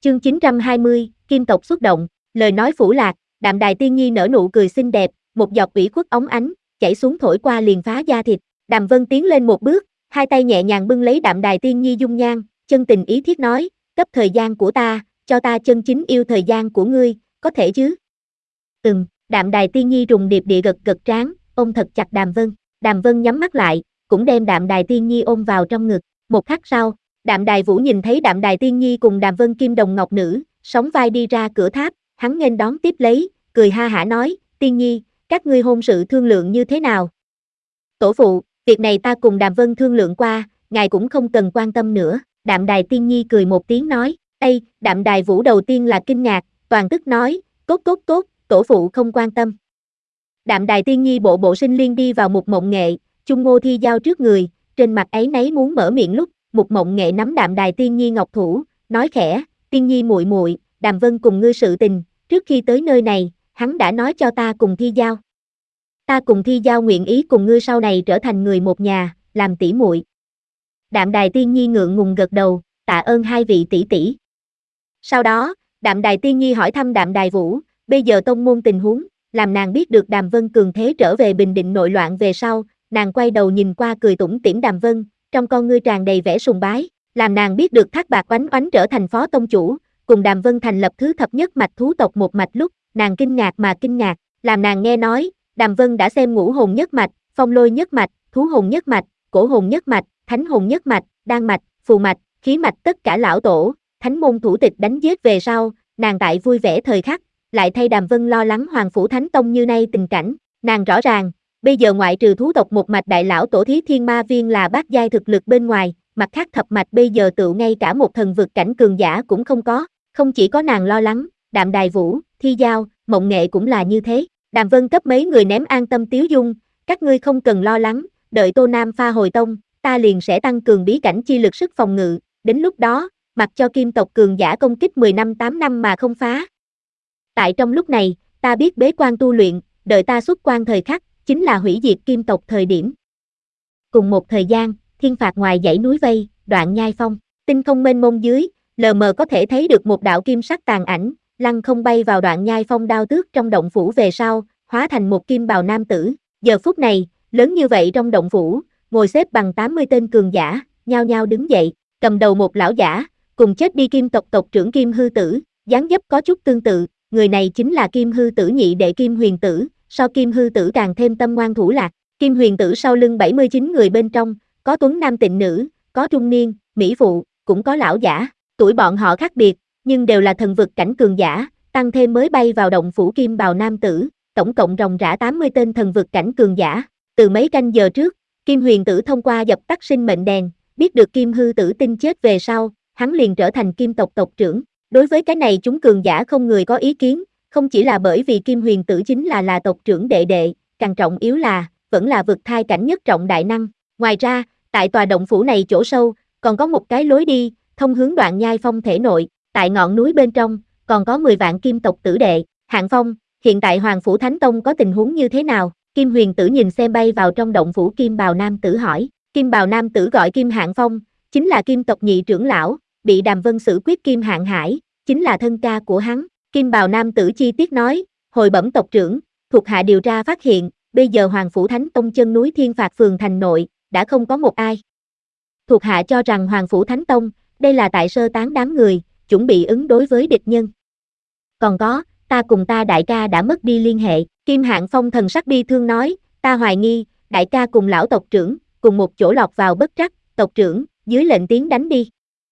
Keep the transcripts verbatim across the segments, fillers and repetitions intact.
Chương chín trăm hai mươi, Kim tộc xuất động, lời nói phủ lạc, Đạm Đài Tiên Nhi nở nụ cười xinh đẹp, một giọt ủy khuất óng ánh, chảy xuống thổi qua liền phá da thịt. Đàm Vân tiến lên một bước, hai tay nhẹ nhàng bưng lấy Đạm Đài Tiên Nhi dung nhan, chân tình ý thiết nói, cấp thời gian của ta, cho ta chân chính yêu thời gian của ngươi, có thể chứ? Ừm, Đạm Đài Tiên Nhi rùng điệp địa gật gật trán, ôm thật chặt Đàm Vân. Đàm Vân nhắm mắt lại, cũng đem Đạm Đài Tiên Nhi ôm vào trong ngực. Một khắc sau, Đạm Đài Vũ nhìn thấy Đạm Đài Tiên Nhi cùng Đàm Vân kim đồng ngọc nữ, sóng vai đi ra cửa tháp, hắn nghênh đón tiếp lấy, cười ha hả nói, Tiên Nhi, các ngươi hôn sự thương lượng như thế nào? Tổ phụ, việc này ta cùng Đàm Vân thương lượng qua, ngài cũng không cần quan tâm nữa. Đạm Đài Tiên Nhi cười một tiếng nói, Ây, Đạm Đài Vũ đầu tiên là kinh ngạc, toàn tức nói, cốt cốt cốt, tổ phụ không quan tâm. Đạm Đài Tiên Nhi bộ bộ sinh liên đi vào Mục Mộng Nghệ, Chung Ngô Thi Giao trước người, trên mặt ấy nấy muốn mở miệng lúc, Mục Mộng Nghệ nắm Đạm Đài Tiên Nhi ngọc thủ, nói khẽ, Tiên Nhi muội muội, Đàm Vân cùng ngươi sự tình, trước khi tới nơi này, hắn đã nói cho ta cùng Thi Giao. Ta cùng Thi Giao nguyện ý cùng ngươi sau này trở thành người một nhà, làm tỷ muội. Đạm Đài Tiên Nhi ngượng ngùng gật đầu, tạ ơn hai vị tỷ tỷ. Sau đó, Đạm Đài Tiên Nhi hỏi thăm Đạm Đài Vũ, bây giờ tông môn tình huống, làm nàng biết được Đàm Vân cường thế trở về bình định nội loạn về sau, nàng quay đầu nhìn qua cười tủm tỉm Đàm Vân, trong con ngươi tràn đầy vẻ sùng bái, làm nàng biết được Thác Bạc Oánh Oánh trở thành phó tông chủ, cùng Đàm Vân thành lập thứ thập nhất mạch thú tộc một mạch lúc, nàng kinh ngạc mà kinh ngạc, làm nàng nghe nói, Đàm Vân đã xem ngũ hồn nhất mạch, phong lôi nhất mạch, thú hồn nhất mạch, cổ hồn nhất mạch, thánh hồn nhất mạch, đan mạch, phù mạch, khí mạch tất cả lão tổ, thánh môn thủ tịch đánh giết về sau, nàng tại vui vẻ thời khắc, lại thay Đàm Vân lo lắng Hoàng Phủ Thánh Tông như nay tình cảnh, nàng rõ ràng, bây giờ ngoại trừ thú tộc một mạch đại lão tổ Thí Thiên Ma Viên là bát giai thực lực bên ngoài, mặt khác thập mạch bây giờ tựu ngay cả một thần vực cảnh cường giả cũng không có, không chỉ có nàng lo lắng, Đạm Đài Vũ, Thi Giao, Mộng Nghệ cũng là như thế. Đàm Vân cấp mấy người ném an tâm tiếu dung, các ngươi không cần lo lắng, đợi Tô Nam pha hồi tông, ta liền sẽ tăng cường bí cảnh chi lực sức phòng ngự, đến lúc đó, mặc cho kim tộc cường giả công kích mười năm tám năm mà không phá. Tại trong lúc này, ta biết bế quan tu luyện, đợi ta xuất quan thời khắc, chính là hủy diệt kim tộc thời điểm. Cùng một thời gian, thiên phạt ngoài dãy núi vây, Đoạn Nhai Phong, tinh không mênh mông dưới, lờ mờ có thể thấy được một đạo kim sắc tàn ảnh, lăng không bay vào Đoạn Nhai Phong đao tước trong động phủ về sau, hóa thành một kim bào nam tử. Giờ phút này, lớn như vậy trong động phủ, ngồi xếp bằng tám mươi tên cường giả, nhao nhao đứng dậy, cầm đầu một lão giả, cùng chết đi kim tộc tộc trưởng Kim Hư Tử, dáng dấp có chút tương tự, người này chính là Kim Hư Tử nhị đệ Kim Huyền Tử, so Kim Hư Tử càng thêm tâm ngoan thủ lạc. Kim Huyền Tử sau lưng bảy mươi chín người bên trong, có tuấn nam tịnh nữ, có trung niên, mỹ phụ, cũng có lão giả, tuổi bọn họ khác biệt, nhưng đều là thần vực cảnh cường giả, tăng thêm mới bay vào động phủ kim bào nam tử, tổng cộng ròng rã tám mươi tên thần vực cảnh cường giả. Từ mấy canh giờ trước, Kim Huyền Tử thông qua dập tắt sinh mệnh đèn, biết được Kim Hư Tử tin chết về sau, hắn liền trở thành kim tộc tộc trưởng. Đối với cái này chúng cường giả không người có ý kiến, không chỉ là bởi vì Kim Huyền Tử chính là là tộc trưởng đệ đệ, càng trọng yếu là, vẫn là vực thai cảnh nhất trọng đại năng. Ngoài ra, tại tòa động phủ này chỗ sâu, còn có một cái lối đi, thông hướng Đoạn Nhai Phong thể nội, tại ngọn núi bên trong, còn có mười vạn kim tộc tử đệ. Hạng Phong, hiện tại Hoàng Phủ Thánh Tông có tình huống như thế nào? Kim Huyền Tử nhìn xem bay vào trong động phủ kim bào nam tử hỏi. Kim bào nam tử gọi Kim Hạng Phong, chính là kim tộc nhị trưởng lão, bị Đàm Vân xử quyết Kim Hạng Hải, chính là thân ca của hắn. Kim bào nam tử chi tiết nói, hồi bẩm tộc trưởng, thuộc hạ điều tra phát hiện, bây giờ Hoàng Phủ Thánh Tông chân núi Thiên Phạt phường thành nội, đã không có một ai. Thuộc hạ cho rằng Hoàng Phủ Thánh Tông, đây là tại sơ tán đám người, chuẩn bị ứng đối với địch nhân. Còn có, ta cùng ta đại ca đã mất đi liên hệ. Kim Hạng Phong thần sắc bi thương nói, ta hoài nghi, đại ca cùng lão tộc trưởng, cùng một chỗ lọt vào bất trắc, tộc trưởng, dưới lệnh tiến đánh đi.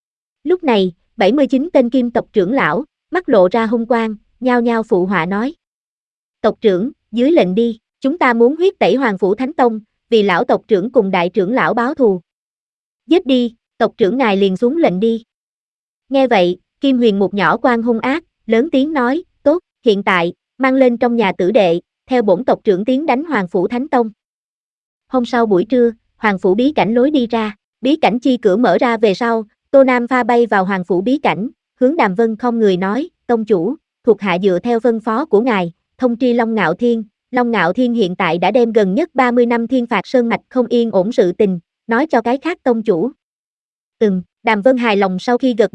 Lúc này, bảy mươi chín tên kim tộc trưởng lão, mắt lộ ra hung quang, nhao nhao phụ họa nói. Tộc trưởng, dưới lệnh đi, chúng ta muốn huyết tẩy Hoàng Phủ Thánh Tông, vì lão tộc trưởng cùng đại trưởng lão báo thù. Giết đi, tộc trưởng ngài liền xuống lệnh đi. Nghe vậy, Kim Huyền một nhỏ quan hung ác, lớn tiếng nói, tốt, hiện tại, mang lên trong nhà tử đệ, theo bổn tộc trưởng tiến đánh Hoàng Phủ Thánh Tông. Hôm sau buổi trưa, Hoàng Phủ bí cảnh lối đi ra, bí cảnh chi cửa mở ra về sau, Tô Nam pha bay vào Hoàng Phủ bí cảnh, hướng Đàm Vân không người nói, tông chủ, thuộc hạ dựa theo phân phó của ngài, thông tri Long Ngạo Thiên, Long Ngạo Thiên hiện tại đã đem gần nhất ba mươi năm Thiên Phạt Sơn Mạch không yên ổn sự tình, nói cho cái khác tông chủ. Ừm, Đàm Vân hài lòng sau khi gật đầu,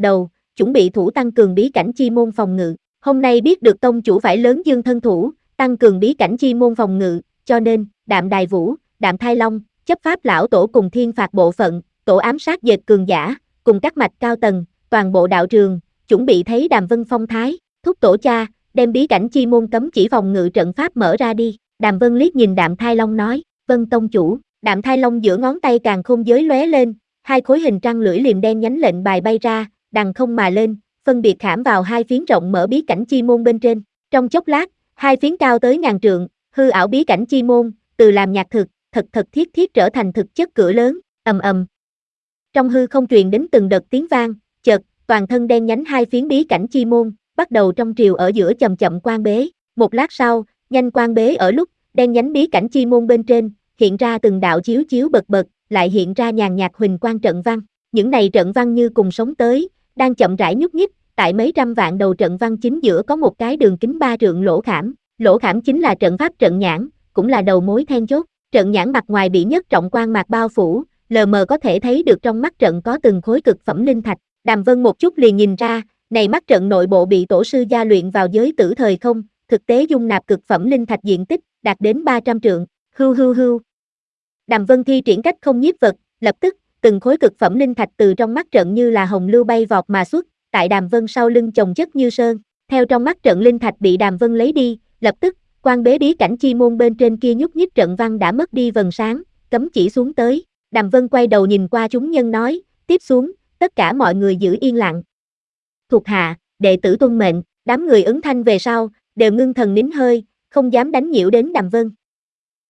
chuẩn bị thủ tăng cường bí cảnh chi môn phòng ngự. Hôm nay biết được tông chủ phải lớn dương thân thủ, tăng cường bí cảnh chi môn phòng ngự, cho nên, Đạm Đài Vũ, Đạm Thai Long, chấp pháp lão tổ cùng thiên phạt bộ phận, tổ ám sát dệt cường giả, cùng các mạch cao tầng, toàn bộ đạo trường, chuẩn bị thấy Đàm Vân phong thái, thúc tổ cha, đem bí cảnh chi môn cấm chỉ phòng ngự trận pháp mở ra đi. Đàm Vân liếc nhìn Đạm Thai Long nói, vân tông chủ. Đạm Thai Long giữa ngón tay càng khôn giới lóe lên, hai khối hình trăng lưỡi liềm đen nhánh lệnh bài bay ra, đằng không mà lên, phân biệt khảm vào hai phiến rộng mở bí cảnh chi môn bên trên. Trong chốc lát, hai phiến cao tới ngàn trượng, hư ảo bí cảnh chi môn, từ làm nhạc thực, thật thật thiết thiết trở thành thực chất cửa lớn, ầm ầm. Trong hư không truyền đến từng đợt tiếng vang, chợt, toàn thân đen nhánh hai phiến bí cảnh chi môn, bắt đầu trong triều ở giữa chậm chậm quan bế. Một lát sau, nhanh quan bế ở lúc, đen nhánh bí cảnh chi môn bên trên, hiện ra từng đạo chiếu chiếu bật bật, lại hiện ra nhàn nhạt huỳnh quang trận văn. Những này trận văn như cùng sống tới, đang chậm rãi nhúc nhích, tại mấy trăm vạn đầu trận văn chính giữa có một cái đường kính ba trượng lỗ khảm. Lỗ khảm chính là trận pháp trận nhãn, cũng là đầu mối then chốt. Trận nhãn mặt ngoài bị nhất trọng quang mạc bao phủ, lờ mờ có thể thấy được trong mắt trận có từng khối cực phẩm linh thạch. Đàm Vân một chút liền nhìn ra, này mắt trận nội bộ bị tổ sư gia luyện vào giới tử thời không, thực tế dung nạp cực phẩm linh thạch diện tích đạt đến ba trăm trượng. Hưu hưu hưu. Đàm Vân thi triển cách không nhiếp vật, lập tức, từng khối cực phẩm linh thạch từ trong mắt trận như là hồng lưu bay vọt mà xuất, tại Đàm Vân sau lưng chồng chất như sơn. Theo trong mắt trận linh thạch bị Đàm Vân lấy đi, lập tức, quan bế bí cảnh chi môn bên trên kia nhúc nhích trận văn đã mất đi vầng sáng, cấm chỉ xuống tới. Đàm Vân quay đầu nhìn qua chúng nhân nói, tiếp xuống, tất cả mọi người giữ yên lặng. Thuộc hạ, đệ tử tuân mệnh, đám người ứng thanh về sau, đều ngưng thần nín hơi, không dám đánh nhiễu đến Đàm Vân.